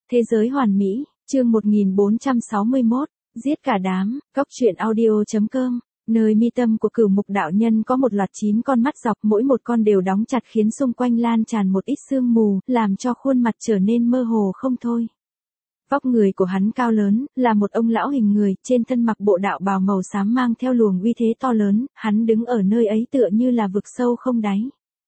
Thế giới hoàn mỹ, chương 1461, giết cả đám, góc truyện audio.com. Nơi mi tâm của Cửu Mục đạo nhân có một loạt 9 con mắt dọc, mỗi một con đều đóng chặt khiến xung quanh lan tràn một ít sương mù, làm cho khuôn mặt trở nên mơ hồ không thôi. Vóc người của hắn cao lớn, là một ông lão hình người, trên thân mặc bộ đạo bào màu xám mang theo luồng uy thế to lớn, hắn đứng ở nơi ấy tựa như là vực sâu không đáy.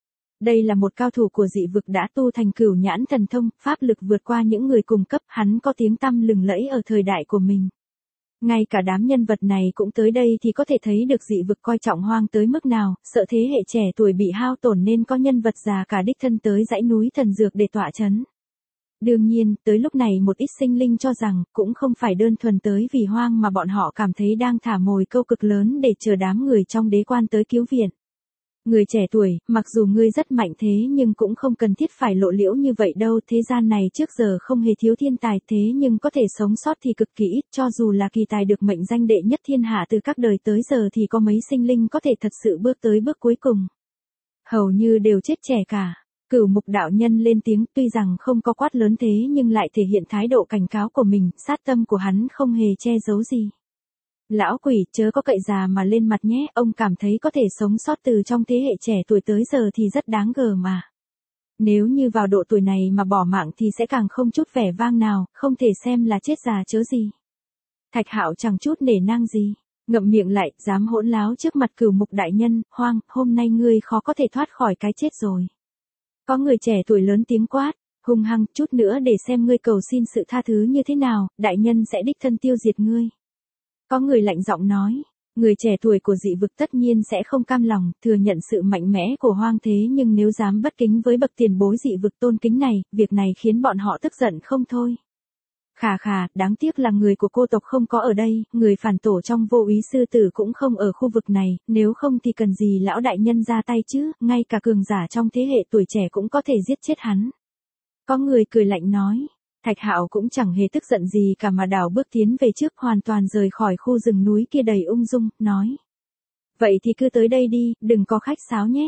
Đây là một cao thủ của dị vực đã tu thành Cửu Nhãn thần thông, pháp lực vượt qua những người cùng cấp, hắn có tiếng tăm lừng lẫy ở thời đại của mình. Ngay cả đám nhân vật này cũng tới đây thì có thể thấy được dị vực coi trọng Hoang tới mức nào, sợ thế hệ trẻ tuổi bị hao tổn nên có nhân vật già cả đích thân tới dãy núi thần dược để tọa chấn. Đương nhiên, tới lúc này một ít sinh linh cho rằng, cũng không phải đơn thuần tới vì Hoang mà bọn họ cảm thấy đang thả mồi câu cực lớn để chờ đám người trong đế quan tới cứu viện. Người trẻ tuổi, mặc dù ngươi rất mạnh thế nhưng cũng không cần thiết phải lộ liễu như vậy đâu, thế gian này trước giờ không hề thiếu thiên tài thế nhưng có thể sống sót thì cực kỳ ít, cho dù là kỳ tài được mệnh danh đệ nhất thiên hạ từ các đời tới giờ thì có mấy sinh linh có thể thật sự bước tới bước cuối cùng. Hầu như đều chết trẻ cả. Cửu Mục đạo nhân lên tiếng, tuy rằng không có quát lớn thế nhưng lại thể hiện thái độ cảnh cáo của mình, sát tâm của hắn không hề che giấu gì. Lão quỷ, chớ có cậy già mà lên mặt nhé, ông cảm thấy có thể sống sót từ trong thế hệ trẻ tuổi tới giờ thì rất đáng gờ mà. Nếu như vào độ tuổi này mà bỏ mạng thì sẽ càng không chút vẻ vang nào, không thể xem là chết già chớ gì. Thạch Hạo chẳng chút nể nang gì, ngậm miệng lại, dám hỗn láo trước mặt Cửu Mục đại nhân, Hoang, hôm nay ngươi khó có thể thoát khỏi cái chết rồi. Có người trẻ tuổi lớn tiếng quát, hung hăng, chút nữa để xem ngươi cầu xin sự tha thứ như thế nào, đại nhân sẽ đích thân tiêu diệt ngươi. Có người lạnh giọng nói, người trẻ tuổi của dị vực tất nhiên sẽ không cam lòng, thừa nhận sự mạnh mẽ của Hoang thế nhưng nếu dám bất kính với bậc tiền bối dị vực tôn kính này, việc này khiến bọn họ tức giận không thôi. Khà khà, đáng tiếc là người của cô tộc không có ở đây, người phản tổ trong Vô Úy sư tử cũng không ở khu vực này, nếu không thì cần gì lão đại nhân ra tay chứ, ngay cả cường giả trong thế hệ tuổi trẻ cũng có thể giết chết hắn. Có người cười lạnh nói. Thạch Hạo cũng chẳng hề tức giận gì cả mà đảo bước tiến về trước, hoàn toàn rời khỏi khu rừng núi kia đầy ung dung, nói. Vậy thì cứ tới đây đi, đừng có khách sáo nhé.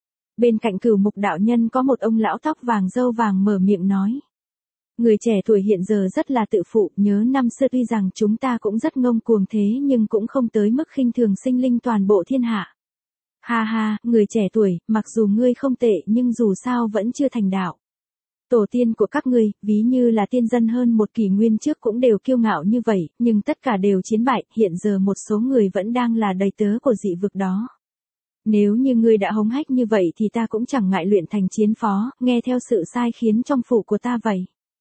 Bên cạnh Cửu Mục đạo nhân có một ông lão tóc vàng râu vàng mở miệng nói. Người trẻ tuổi hiện giờ rất là tự phụ, nhớ năm xưa tuy rằng chúng ta cũng rất ngông cuồng thế nhưng cũng không tới mức khinh thường sinh linh toàn bộ thiên hạ. Ha ha, người trẻ tuổi, mặc dù ngươi không tệ nhưng dù sao vẫn chưa thành đạo. Tổ tiên của các ngươi, ví như là tiên dân hơn một kỷ nguyên trước cũng đều kiêu ngạo như vậy, nhưng tất cả đều chiến bại, hiện giờ một số người vẫn đang là đầy tớ của dị vực đó. Nếu như ngươi đã hống hách như vậy thì ta cũng chẳng ngại luyện thành chiến phó, nghe theo sự sai khiến trong phủ của ta vậy.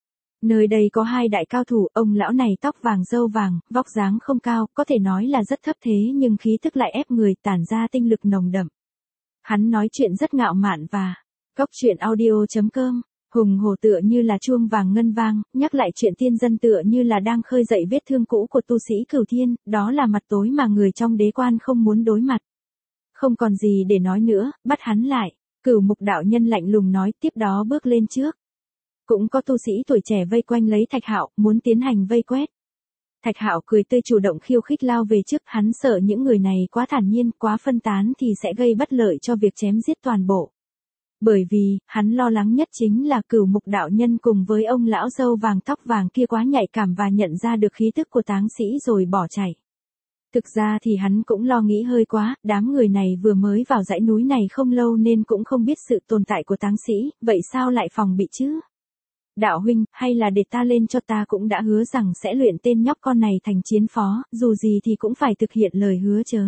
Nơi đây có hai đại cao thủ, ông lão này tóc vàng râu vàng, vóc dáng không cao, có thể nói là rất thấp thế nhưng khí tức lại ép người, tản ra tinh lực nồng đậm. Hắn nói chuyện rất ngạo mạn và góc truyện audio.com. Hùng hổ tựa như là chuông vàng ngân vang, nhắc lại chuyện tiên dân tựa như là đang khơi dậy vết thương cũ của tu sĩ Cửu Thiên, đó là mặt tối mà người trong đế quan không muốn đối mặt. Không còn gì để nói nữa, bắt hắn lại, Cửu Mục đạo nhân lạnh lùng nói, tiếp đó bước lên trước. Cũng có tu sĩ tuổi trẻ vây quanh lấy Thạch Hạo, muốn tiến hành vây quét. Thạch Hạo cười tươi chủ động khiêu khích lao về trước, hắn sợ những người này quá thản nhiên, quá phân tán thì sẽ gây bất lợi cho việc chém giết toàn bộ. Bởi vì, hắn lo lắng nhất chính là Cửu Mục đạo nhân cùng với ông lão râu vàng tóc vàng kia quá nhạy cảm và nhận ra được khí tức của táng sĩ rồi bỏ chạy. Thực ra thì hắn cũng lo nghĩ hơi quá, đám người này vừa mới vào dãy núi này không lâu nên cũng không biết sự tồn tại của táng sĩ, vậy sao lại phòng bị chứ? Đạo huynh, hay là để ta lên cho, ta cũng đã hứa rằng sẽ luyện tên nhóc con này thành chiến phó, dù gì thì cũng phải thực hiện lời hứa chớ.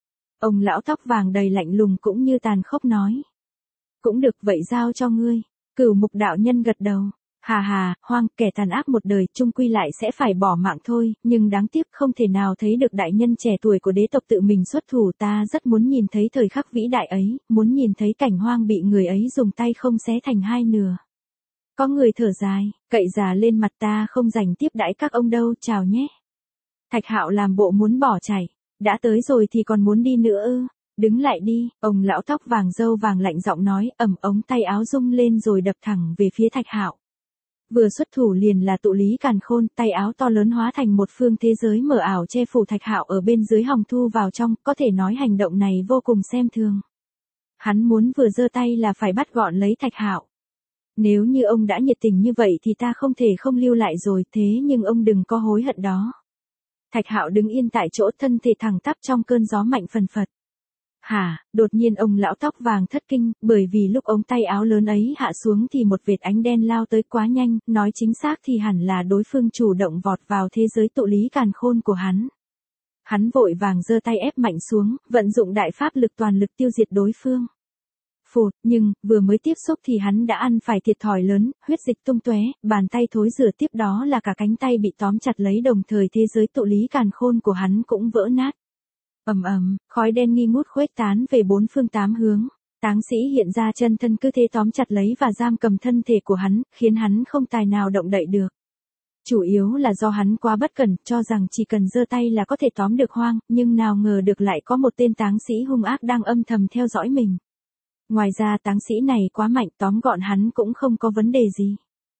Ông lão tóc vàng đầy lạnh lùng cũng như tàn khốc nói. Cũng được, vậy giao cho ngươi. Cửu Mục đạo nhân gật đầu. Hà hà, Hoang, kẻ tàn ác một đời, chung quy lại sẽ phải bỏ mạng thôi, nhưng đáng tiếc không thể nào thấy được đại nhân trẻ tuổi của đế tộc tự mình xuất thủ, ta rất muốn nhìn thấy thời khắc vĩ đại ấy, muốn nhìn thấy cảnh Hoang bị người ấy dùng tay không xé thành hai nửa. Có người thở dài, cậy già lên mặt, ta không rảnh tiếp đãi các ông đâu, chào nhé. Thạch Hạo làm bộ muốn bỏ chạy, đã tới rồi thì còn muốn đi nữa ư? Đứng lại đi, ông lão tóc vàng râu vàng lạnh giọng nói, ống tay áo rung lên rồi đập thẳng về phía Thạch Hạo. Vừa xuất thủ liền là tụ lý càn khôn, tay áo to lớn hóa thành một phương thế giới mờ ảo che phủ Thạch Hạo ở bên dưới hòng thu vào trong, có thể nói hành động này vô cùng xem thường. Hắn muốn vừa giơ tay là phải bắt gọn lấy Thạch Hạo. Nếu như ông đã nhiệt tình như vậy thì ta không thể không lưu lại rồi, thế nhưng ông đừng có hối hận đó. Thạch Hạo đứng yên tại chỗ, thân thể thẳng tắp trong cơn gió mạnh phần phật. Hả, đột nhiên ông lão tóc vàng thất kinh, bởi vì lúc ống tay áo lớn ấy hạ xuống thì một vệt ánh đen lao tới quá nhanh, nói chính xác thì hẳn là đối phương chủ động vọt vào thế giới tụ lý càn khôn của hắn. Hắn vội vàng giơ tay ép mạnh xuống, vận dụng đại pháp lực toàn lực tiêu diệt đối phương. Phụt, nhưng, vừa mới tiếp xúc thì hắn đã ăn phải thiệt thòi lớn, huyết dịch tung tóe, bàn tay thối rửa, tiếp đó là cả cánh tay bị tóm chặt lấy, đồng thời thế giới tụ lý càn khôn của hắn cũng vỡ nát. Ầm ầm, khói đen nghi ngút khuếch tán về bốn phương tám hướng. Táng Sĩ hiện ra chân thân cứ thế tóm chặt lấy và giam cầm thân thể của hắn, khiến hắn không tài nào động đậy được. Chủ yếu là do hắn quá bất cẩn, cho rằng chỉ cần giơ tay là có thể tóm được Hoang, nhưng nào ngờ được lại có một tên Táng Sĩ hung ác đang âm thầm theo dõi mình. Ngoài ra Táng Sĩ này quá mạnh, tóm gọn hắn cũng không có vấn đề gì.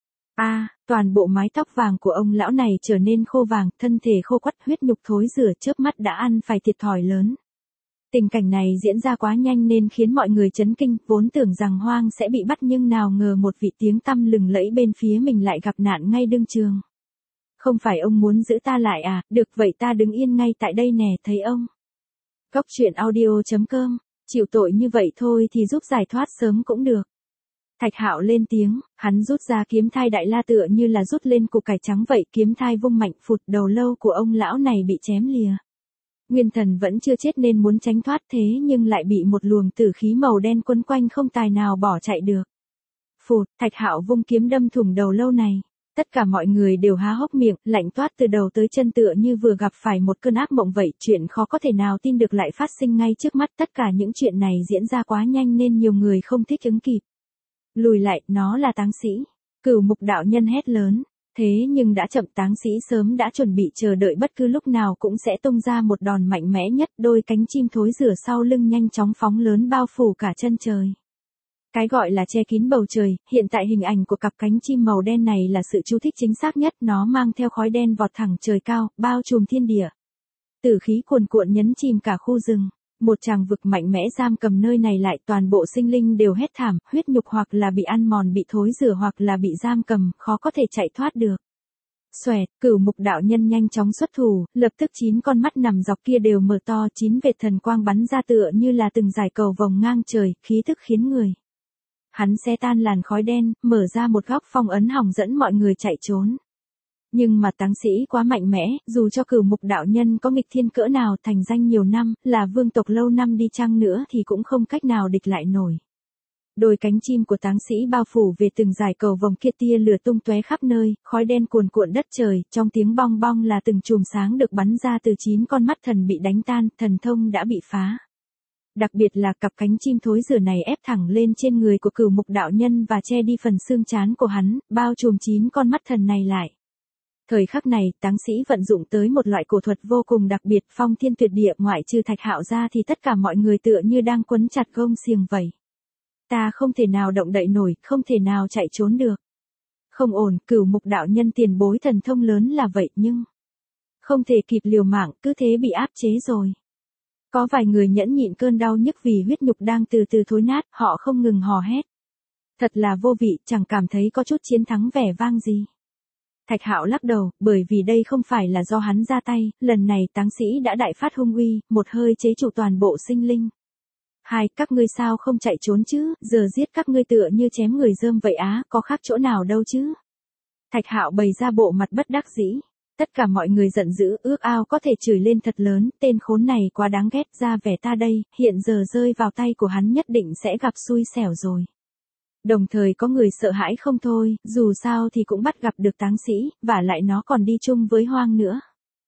Toàn bộ mái tóc vàng của ông lão này trở nên khô vàng, thân thể khô quắt, huyết nhục thối rữa, chớp mắt đã ăn phải thiệt thòi lớn. Tình cảnh này diễn ra quá nhanh nên khiến mọi người chấn kinh, vốn tưởng rằng Hoang sẽ bị bắt nhưng nào ngờ một vị tiếng tăm lừng lẫy bên phía mình lại gặp nạn ngay đương trường. Không phải ông muốn giữ ta lại à, được vậy ta đứng yên ngay tại đây nè, thấy ông. Góc truyện audio.com, chịu tội như vậy thôi thì giúp giải thoát sớm cũng được. Thạch Hạo lên tiếng, hắn rút ra kiếm thai đại la tựa như là rút lên củ cải trắng vậy, kiếm thai vung mạnh, phụt, đầu lâu của ông lão này bị chém lìa. Nguyên thần vẫn chưa chết nên muốn tránh thoát, thế nhưng lại bị một luồng tử khí màu đen quấn quanh, không tài nào bỏ chạy được. Phụt, Thạch Hạo vung kiếm đâm thủng đầu lâu này. Tất cả mọi người đều há hốc miệng, lạnh toát từ đầu tới chân, tựa như vừa gặp phải một cơn ác mộng vậy, chuyện khó có thể nào tin được lại phát sinh ngay trước mắt. Tất cả những chuyện này diễn ra quá nhanh nên nhiều người không thích ứng kịp. Lùi lại, nó là Táng Sĩ. Cửu Mục đạo nhân hét lớn. Thế nhưng đã chậm, Táng Sĩ sớm đã chuẩn bị chờ đợi bất cứ lúc nào cũng sẽ tung ra một đòn mạnh mẽ nhất, đôi cánh chim thối rửa sau lưng nhanh chóng phóng lớn bao phủ cả chân trời. Cái gọi là che kín bầu trời, hiện tại hình ảnh của cặp cánh chim màu đen này là sự chú thích chính xác nhất, nó mang theo khói đen vọt thẳng trời cao, bao trùm thiên địa. Tử khí cuồn cuộn nhấn chìm cả khu rừng. Một tràng vực mạnh mẽ giam cầm nơi này lại, toàn bộ sinh linh đều hét thảm, huyết nhục hoặc là bị ăn mòn, bị thối rửa, hoặc là bị giam cầm, khó có thể chạy thoát được. Xoẹt, Cửu Mục đạo nhân nhanh chóng xuất thủ, lập tức 9 con mắt nằm dọc kia đều mở to, 9 vệt thần quang bắn ra tựa như là từng dải cầu vồng ngang trời, khí tức khiến người. Hắn xé tan làn khói đen, mở ra một góc phong ấn hỏng, dẫn mọi người chạy trốn. Nhưng mà Táng Sĩ quá mạnh mẽ, dù cho Cửu Mục đạo nhân có nghịch thiên cỡ nào, thành danh nhiều năm, là vương tộc lâu năm đi chăng nữa thì cũng không cách nào địch lại nổi. Đôi cánh chim của Táng Sĩ bao phủ về từng dải cầu vồng kia, tia lửa tung tóe khắp nơi, khói đen cuồn cuộn đất trời, trong tiếng bong bong là từng chùm sáng được bắn ra từ 9 con mắt thần bị đánh tan, thần thông đã bị phá. Đặc biệt là cặp cánh chim thối rửa này ép thẳng lên trên người của Cửu Mục đạo nhân và che đi phần xương trán của hắn, bao trùm 9 con mắt thần này lại. Thời khắc này, Táng Sĩ vận dụng tới một loại cổ thuật vô cùng đặc biệt, phong thiên tuyệt địa, ngoại trừ Thạch Hạo ra thì tất cả mọi người tựa như đang quấn chặt gông xiềng vậy. Ta không thể nào động đậy nổi, không thể nào chạy trốn được. Không ổn, Cửu Mục đạo nhân tiền bối thần thông lớn là vậy nhưng không thể kịp liều mạng, cứ thế bị áp chế rồi. Có vài người nhẫn nhịn cơn đau nhức vì huyết nhục đang từ từ thối nát, họ không ngừng hò hét. Thật là vô vị, chẳng cảm thấy có chút chiến thắng vẻ vang gì. Thạch Hạo lắc đầu, bởi vì đây không phải là do hắn ra tay, lần này Táng Sĩ đã đại phát hung uy, một hơi chế trụ toàn bộ sinh linh. Các ngươi sao không chạy trốn chứ, giờ giết các ngươi tựa như chém người rơm vậy á, có khác chỗ nào đâu chứ. Thạch Hạo bày ra bộ mặt bất đắc dĩ. Tất cả mọi người giận dữ, ước ao có thể chửi lên thật lớn, tên khốn này quá đáng ghét, ra vẻ ta đây, hiện giờ rơi vào tay của hắn nhất định sẽ gặp xui xẻo rồi. Đồng thời có người sợ hãi không thôi, dù sao thì cũng bắt gặp được Táng Sĩ, và lại nó còn đi chung với Hoang nữa.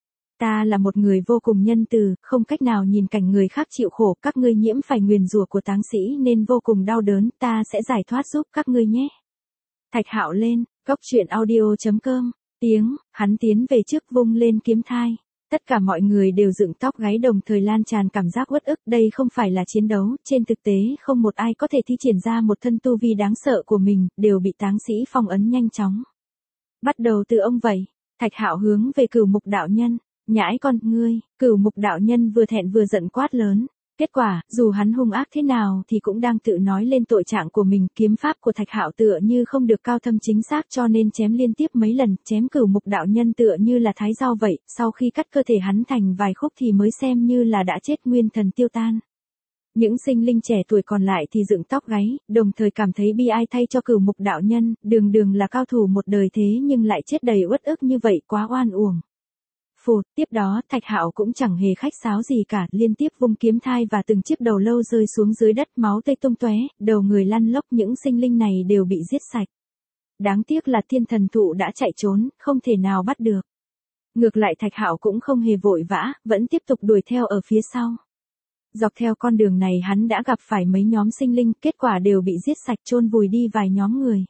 Ta là một người vô cùng nhân từ, không cách nào nhìn cảnh người khác chịu khổ, các ngươi nhiễm phải nguyền rủa của Táng Sĩ nên vô cùng đau đớn, ta sẽ giải thoát giúp các ngươi nhé. Thạch Hạo lên, góc truyện audio.com, hắn tiến về trước vung lên kiếm thai. Tất cả mọi người đều dựng tóc gáy, đồng thời lan tràn cảm giác uất ức, đây không phải là chiến đấu, trên thực tế không một ai có thể thi triển ra một thân tu vi đáng sợ của mình, đều bị Táng Sĩ phong ấn nhanh chóng. Bắt đầu từ ông vậy, Thạch Hạo hướng về Cửu Mục đạo nhân, nhãi con, ngươi, Cửu Mục đạo nhân vừa thẹn vừa giận quát lớn, Kết quả, dù hắn hung ác thế nào thì cũng đang tự nói lên tội trạng của mình, kiếm pháp của Thạch Hạo tựa như không được cao thâm chính xác cho nên chém liên tiếp mấy lần, chém Cửu Mục đạo nhân tựa như là thái dao vậy, sau khi cắt cơ thể hắn thành vài khúc thì mới xem như là đã chết nguyên thần tiêu tan. Những sinh linh trẻ tuổi còn lại thì dựng tóc gáy, đồng thời cảm thấy bi ai thay cho Cửu Mục đạo nhân, đường đường là cao thủ một đời thế nhưng lại chết đầy uất ức như vậy, quá oan uổng. Phụt, tiếp đó Thạch Hạo cũng chẳng hề khách sáo gì cả, liên tiếp vung kiếm thai và từng chiếc đầu lâu rơi xuống dưới đất, máu tươi tung tóe, đầu người lăn lóc, những sinh linh này đều bị giết sạch. Đáng tiếc là Thiên Thần Thụ đã chạy trốn, không thể nào bắt được. Ngược lại Thạch Hạo cũng không hề vội vã, vẫn tiếp tục đuổi theo ở phía sau. Dọc theo con đường này hắn đã gặp phải mấy nhóm sinh linh, kết quả đều bị giết sạch, chôn vùi đi vài nhóm người.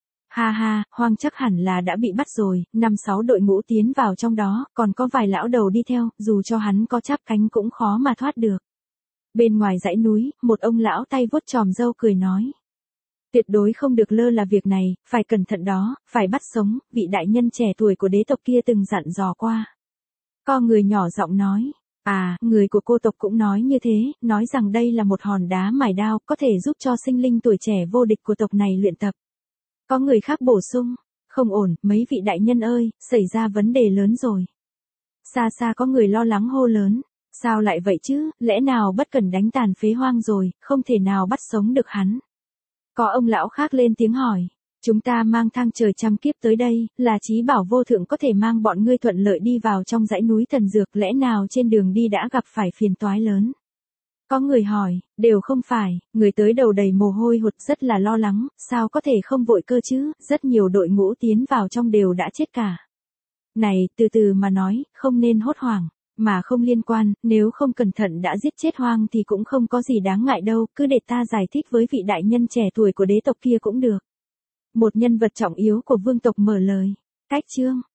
Ha ha, Hoang chắc hẳn là đã bị bắt rồi, 5-6 đội ngũ tiến vào trong đó, còn có vài lão đầu đi theo, dù cho hắn có chắp cánh cũng khó mà thoát được. Bên ngoài dãy núi, một ông lão tay vuốt chòm râu cười nói. Tuyệt đối không được lơ là việc này, phải cẩn thận đó, phải bắt sống, vị đại nhân trẻ tuổi của đế tộc kia từng dặn dò qua. Có người nhỏ giọng nói. À, người của cô tộc cũng nói như thế, nói rằng đây là một hòn đá mài đao, có thể giúp cho sinh linh tuổi trẻ vô địch của tộc này luyện tập. Có người khác bổ sung, không ổn, mấy vị đại nhân ơi, xảy ra vấn đề lớn rồi. Xa xa có người lo lắng hô lớn, sao lại vậy chứ, lẽ nào Bất Cẩn đánh tàn phế Hoang rồi, không thể nào bắt sống được hắn. Có ông lão khác lên tiếng hỏi, chúng ta mang thang trời trăm kiếp tới đây, là chí bảo vô thượng có thể mang bọn ngươi thuận lợi đi vào trong dãy núi thần dược, lẽ nào trên đường đi đã gặp phải phiền toái lớn. Có người hỏi, đều không phải, người tới đầu đầy mồ hôi hột rất là lo lắng, sao có thể không vội cơ chứ, rất nhiều đội ngũ tiến vào trong đều đã chết cả. Này, từ từ mà nói, không nên hốt hoảng, mà không liên quan, nếu không cẩn thận đã giết chết Hoang thì cũng không có gì đáng ngại đâu, cứ để ta giải thích với vị đại nhân trẻ tuổi của đế tộc kia cũng được. Một nhân vật trọng yếu của vương tộc mở lời. Cách chương